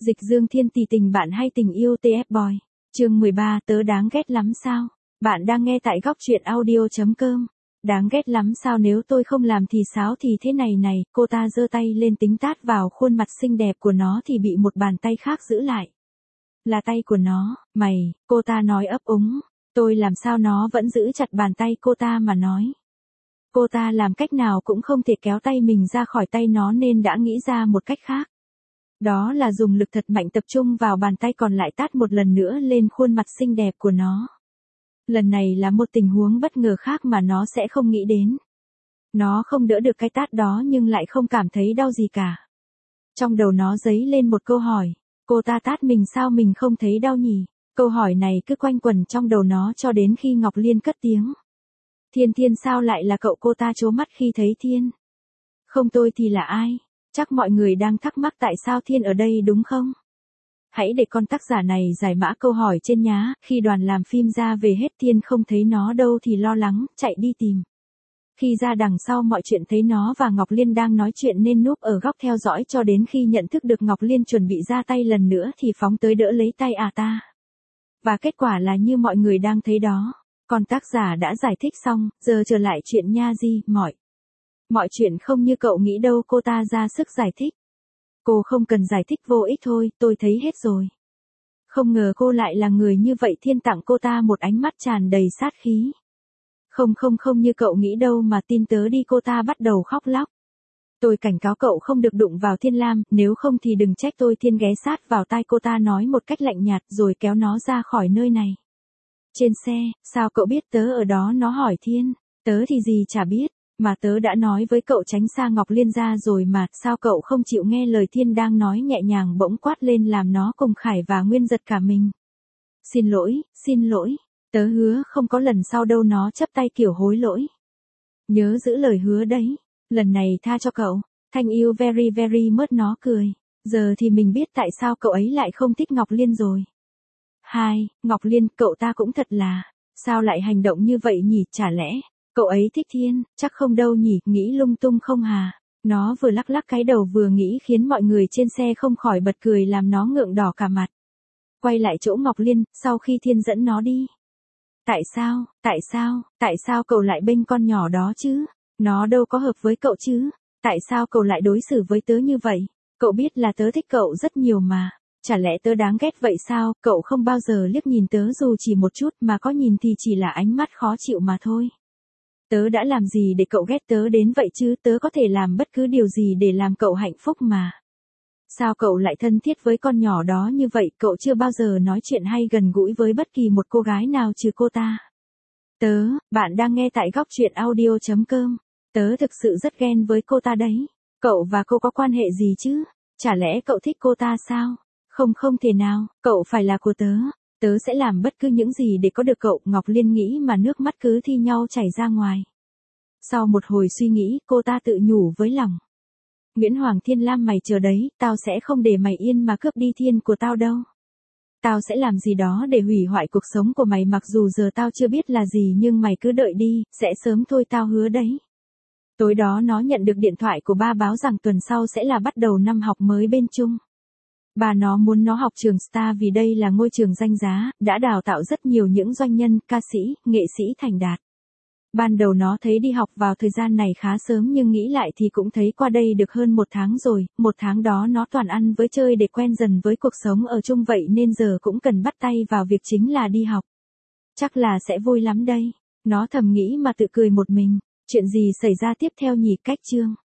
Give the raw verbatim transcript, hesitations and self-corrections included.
Dịch Dương Thiên tỷ tình bạn hay tình yêu tê ép boy. Chương mười ba, tớ đáng ghét lắm sao? Bạn đang nghe tại góc truyện audio chấm com. Đáng ghét lắm sao nếu tôi không làm thì sao thì thế này này, cô ta giơ tay lên tính tát vào khuôn mặt xinh đẹp của nó thì bị một bàn tay khác giữ lại. Là tay của nó, mày, cô ta nói ấp úng. Tôi làm sao nó vẫn giữ chặt bàn tay cô ta mà nói. Cô ta làm cách nào cũng không thể kéo tay mình ra khỏi tay nó nên đã nghĩ ra một cách khác. Đó là dùng lực thật mạnh tập trung vào bàn tay còn lại tát một lần nữa lên khuôn mặt xinh đẹp của nó. Lần này là một tình huống bất ngờ khác mà nó sẽ không nghĩ đến. Nó không đỡ được cái tát đó nhưng lại không cảm thấy đau gì cả. Trong đầu nó dấy lên một câu hỏi. Cô ta tát mình sao mình không thấy đau nhỉ? Câu hỏi này cứ quanh quẩn trong đầu nó cho đến khi Ngọc Liên cất tiếng. Thiên Thiên sao lại là cậu? Cô ta trố mắt khi thấy Thiên. Không tôi thì là ai? Chắc mọi người đang thắc mắc tại sao Thiên ở đây đúng không? Hãy để con tác giả này giải mã câu hỏi trên nhá. Khi đoàn làm phim ra về hết Thiên không thấy nó đâu thì lo lắng, chạy đi tìm. Khi ra đằng sau mọi chuyện thấy nó và Ngọc Liên đang nói chuyện nên núp ở góc theo dõi cho đến khi nhận thức được Ngọc Liên chuẩn bị ra tay lần nữa thì phóng tới đỡ lấy tay à ta. Và kết quả là như mọi người đang thấy đó. Còn tác giả đã giải thích xong, giờ trở lại chuyện nha Di, mọi. Mọi chuyện không như cậu nghĩ đâu, cô ta ra sức giải thích. Cô không cần giải thích, vô ích thôi, tôi thấy hết rồi. Không ngờ cô lại là người như vậy. Thiên tặng cô ta một ánh mắt tràn đầy sát khí. Không không không như cậu nghĩ đâu mà tin tớ đi, cô ta bắt đầu khóc lóc. Tôi cảnh cáo cậu không được đụng vào Thiên Lam, nếu không thì đừng trách tôi. Thiên ghé sát vào tai cô ta nói một cách lạnh nhạt rồi kéo nó ra khỏi nơi này. Trên xe, sao cậu biết tớ ở đó? Nó hỏi Thiên. Tớ thì gì chả biết, mà tớ đã nói với cậu tránh xa Ngọc Liên ra rồi mà, sao cậu không chịu nghe lời? Thiên đang nói nhẹ nhàng bỗng quát lên làm nó cùng Khải và Nguyên giật cả mình. Xin lỗi, xin lỗi, tớ hứa không có lần sau đâu. Nó chắp tay kiểu hối lỗi. Nhớ giữ lời hứa đấy, lần này tha cho cậu. Thanh yêu very very much, nó cười. Giờ thì mình biết tại sao cậu ấy lại không thích Ngọc Liên rồi. Hai, Ngọc Liên, cậu ta cũng thật là, sao lại hành động như vậy nhỉ? Chả lẽ cậu ấy thích Thiên? Chắc không đâu nhỉ, nghĩ lung tung không hà? Nó vừa lắc lắc cái đầu vừa nghĩ khiến mọi người trên xe không khỏi bật cười làm nó ngượng đỏ cả mặt. Quay lại chỗ Ngọc Liên, sau khi Thiên dẫn nó đi. Tại sao, tại sao, tại sao cậu lại bênh con nhỏ đó chứ? Nó đâu có hợp với cậu chứ? Tại sao cậu lại đối xử với tớ như vậy? Cậu biết là tớ thích cậu rất nhiều mà. Chả lẽ tớ đáng ghét vậy sao? Cậu không bao giờ liếc nhìn tớ dù chỉ một chút, mà có nhìn thì chỉ là ánh mắt khó chịu mà thôi. Tớ đã làm gì để cậu ghét tớ đến vậy chứ? Tớ có thể làm bất cứ điều gì để làm cậu hạnh phúc mà. Sao cậu lại thân thiết với con nhỏ đó như vậy? Cậu chưa bao giờ nói chuyện hay gần gũi với bất kỳ một cô gái nào trừ cô ta. Tớ, bạn đang nghe tại góc truyện audio chấm com. Tớ thực sự rất ghen với cô ta đấy. Cậu và cô có quan hệ gì chứ? Chả lẽ cậu thích cô ta sao? Không không thể nào, cậu phải là của tớ. Tớ sẽ làm bất cứ những gì để có được cậu. Ngọc Liên nghĩ mà nước mắt cứ thi nhau chảy ra ngoài. Sau một hồi suy nghĩ, cô ta tự nhủ với lòng. Nguyễn Hoàng Thiên Lam, mày chờ đấy, tao sẽ không để mày yên mà cướp đi Thiên của tao đâu. Tao sẽ làm gì đó để hủy hoại cuộc sống của mày, mặc dù giờ tao chưa biết là gì nhưng mày cứ đợi đi, sẽ sớm thôi, tao hứa đấy. Tối đó nó nhận được điện thoại của ba báo rằng tuần sau sẽ là bắt đầu năm học mới bên Trung. Bà nó muốn nó học trường Star vì đây là ngôi trường danh giá, đã đào tạo rất nhiều những doanh nhân, ca sĩ, nghệ sĩ thành đạt. Ban đầu nó thấy đi học vào thời gian này khá sớm nhưng nghĩ lại thì cũng thấy qua đây được hơn một tháng rồi, một tháng đó nó toàn ăn với chơi để quen dần với cuộc sống ở chung vậy nên giờ cũng cần bắt tay vào việc chính là đi học. Chắc là sẽ vui lắm đây. Nó thầm nghĩ mà tự cười một mình. Chuyện gì xảy ra tiếp theo nhỉ? Cách chương